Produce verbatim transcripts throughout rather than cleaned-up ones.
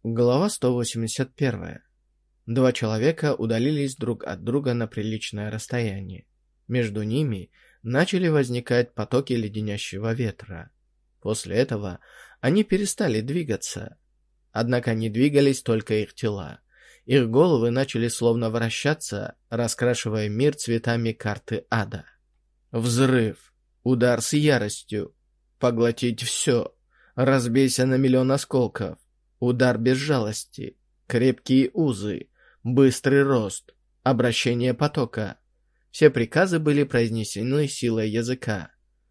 Глава сто восемьдесят первая. Два человека удалились друг от друга на приличное расстояние. Между ними начали возникать потоки леденящего ветра. После этого они перестали двигаться. Однако не двигались только их тела. Их головы начали словно вращаться, раскрашивая мир цветами карты ада. Взрыв. Удар с яростью. Поглотить все. Разбейся на миллион осколков. Удар без жалости, крепкие узы, быстрый рост, обращение потока. Все приказы были произнесены силой языка.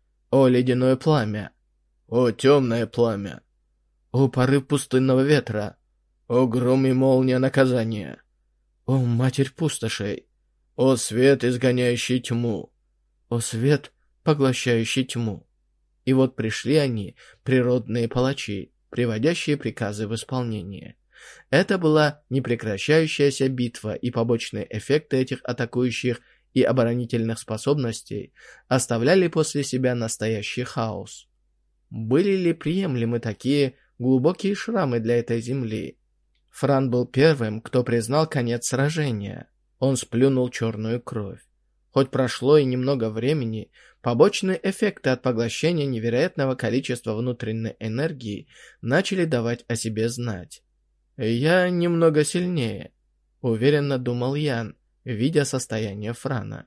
О ледяное пламя! О темное пламя! О порыв пустынного ветра! О гром и молния наказания! О матерь пустошей! О свет, изгоняющий тьму! О свет, поглощающий тьму! И вот пришли они, природные палачи, приводящие приказы в исполнение. Это была непрекращающаяся битва, и побочные эффекты этих атакующих и оборонительных способностей оставляли после себя настоящий хаос. Были ли приемлемы такие глубокие шрамы для этой земли? Фран был первым, кто признал конец сражения. Он сплюнул черную кровь. Хоть прошло и немного времени, побочные эффекты от поглощения невероятного количества внутренней энергии начали давать о себе знать. «Я немного сильнее», — уверенно думал Ян, видя состояние Франа.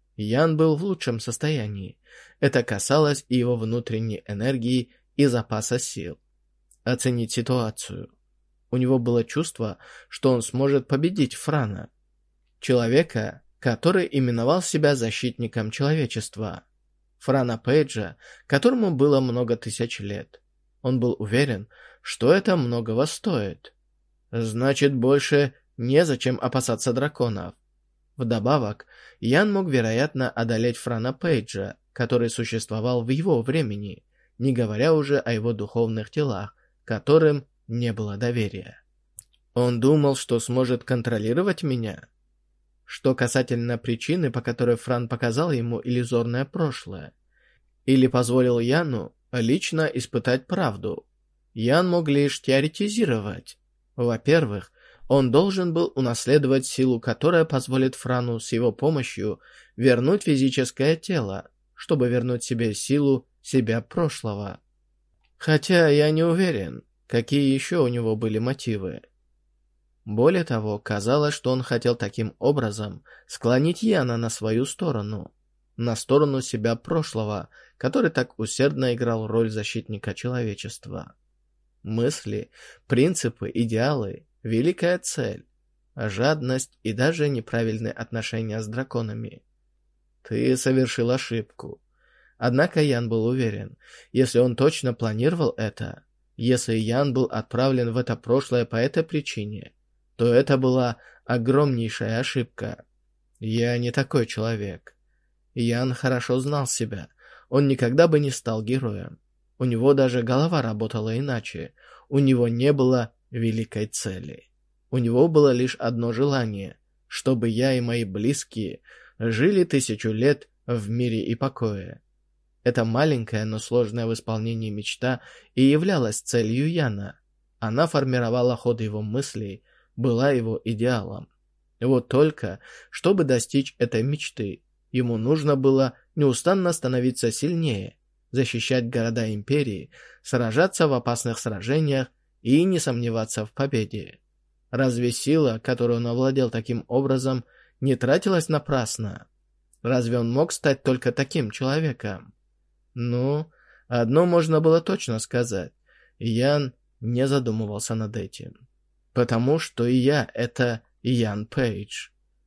Ян был в лучшем состоянии. Это касалось и его внутренней энергии и запаса сил. Оценить ситуацию. У него было чувство, что он сможет победить Франа. Человека, который именовал себя защитником человечества. Франа Пейджа, которому было много тысяч лет. Он был уверен, что это многого стоит. Значит, больше незачем опасаться драконов. Вдобавок, Ян мог, вероятно, одолеть Франа Пейджа, который существовал в его времени, не говоря уже о его духовных телах, которым не было доверия. Он думал, что сможет контролировать меня? Что касательно причины, по которой Фран показал ему иллюзорное прошлое, или позволил Яну лично испытать правду, Ян мог лишь теоретизировать. Во-первых, он должен был унаследовать силу, которая позволит Франу с его помощью вернуть физическое тело, чтобы вернуть себе силу себя прошлого. Хотя я не уверен, какие еще у него были мотивы. Более того, казалось, что он хотел таким образом склонить Яна на свою сторону, на сторону себя прошлого, который так усердно играл роль защитника человечества. Мысли, принципы, идеалы, великая цель, жадность и даже неправильные отношения с драконами. Ты совершил ошибку. Однако Ян был уверен, если он точно планировал это, если Ян был отправлен в это прошлое по этой причине, то это была огромнейшая ошибка. Я не такой человек. Ян хорошо знал себя. Он никогда бы не стал героем. У него даже голова работала иначе. У него не было великой цели. У него было лишь одно желание, чтобы я и мои близкие жили тысячу лет в мире и покое. Эта маленькая, но сложная в исполнении мечта и являлась целью Яна. Она формировала ход его мыслей, была его идеалом. Вот только, чтобы достичь этой мечты, ему нужно было неустанно становиться сильнее, защищать города империи, сражаться в опасных сражениях и не сомневаться в победе. Разве сила, которую он овладел таким образом, не тратилась напрасно? Разве он мог стать только таким человеком? Ну, одно можно было точно сказать. Ян не задумывался над этим. Потому что и я — это Ян Пейдж.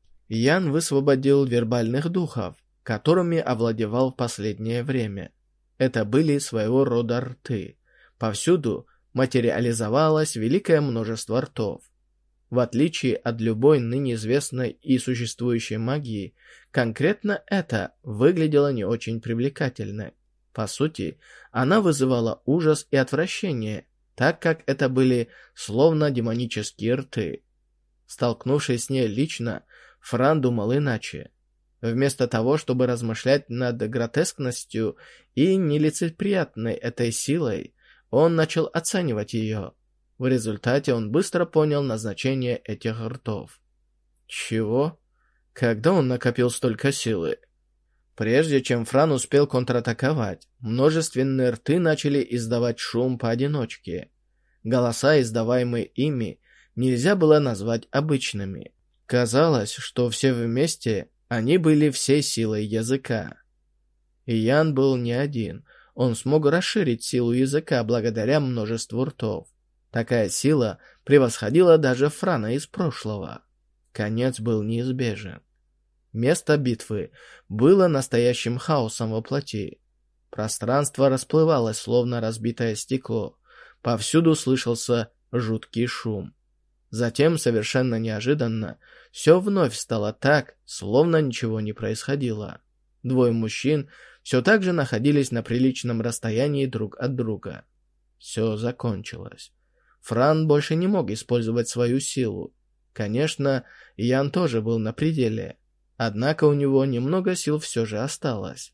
Ян высвободил вербальных духов, которыми овладевал в последнее время. Это были своего рода рты. Повсюду материализовалось великое множество ртов. В отличие от любой ныне известной и существующей магии, конкретно это выглядело не очень привлекательно. По сути, она вызывала ужас и отвращение, так как это были словно демонические рты. Столкнувшись с ней лично, Фран думал иначе. Вместо того, чтобы размышлять над гротескностью и нелицеприятной этой силой, он начал оценивать ее. В результате он быстро понял назначение этих ртов. Чего? Когда он накопил столько силы? Прежде чем Фран успел контратаковать, множественные рты начали издавать шум поодиночке. Голоса, издаваемые ими, нельзя было назвать обычными. Казалось, что все вместе они были всей силой языка. И Ян был не один, он смог расширить силу языка благодаря множеству ртов. Такая сила превосходила даже Франа из прошлого. Конец был неизбежен. Место битвы было настоящим хаосом во плоти. Пространство расплывалось, словно разбитое стекло. Повсюду слышался жуткий шум. Затем, совершенно неожиданно, все вновь стало так, словно ничего не происходило. Двое мужчин все так же находились на приличном расстоянии друг от друга. Все закончилось. Фран больше не мог использовать свою силу. Конечно, Ян тоже был на пределе. Однако у него немного сил все же осталось.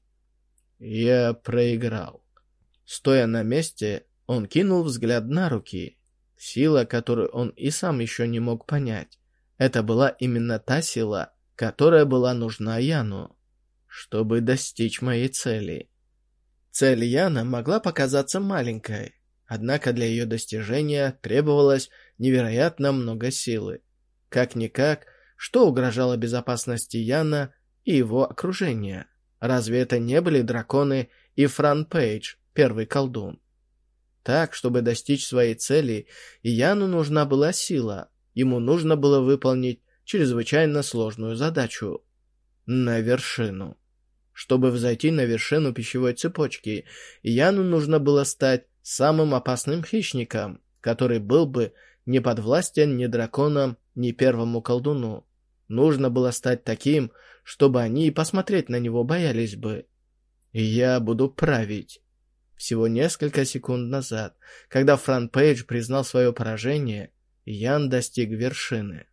Я проиграл. Стоя на месте, он кинул взгляд на руки. Сила, которую он и сам еще не мог понять. Это была именно та сила, которая была нужна Яну, чтобы достичь моей цели. Цель Яна могла показаться маленькой, однако для ее достижения требовалось невероятно много силы. Как-никак, что угрожало безопасности Яна и его окружения? Разве это не были драконы и Фран Пейдж, первый колдун? Так, чтобы достичь своей цели, Яну нужна была сила. Ему нужно было выполнить чрезвычайно сложную задачу — на вершину. Чтобы взойти на вершину пищевой цепочки, Яну нужно было стать самым опасным хищником, который был бы не подвластен ни драконам, ни первому колдуну. Нужно было стать таким, чтобы они и посмотреть на него боялись бы. И я буду править. Всего несколько секунд назад, когда Фран Пейдж признал свое поражение, Ян достиг вершины.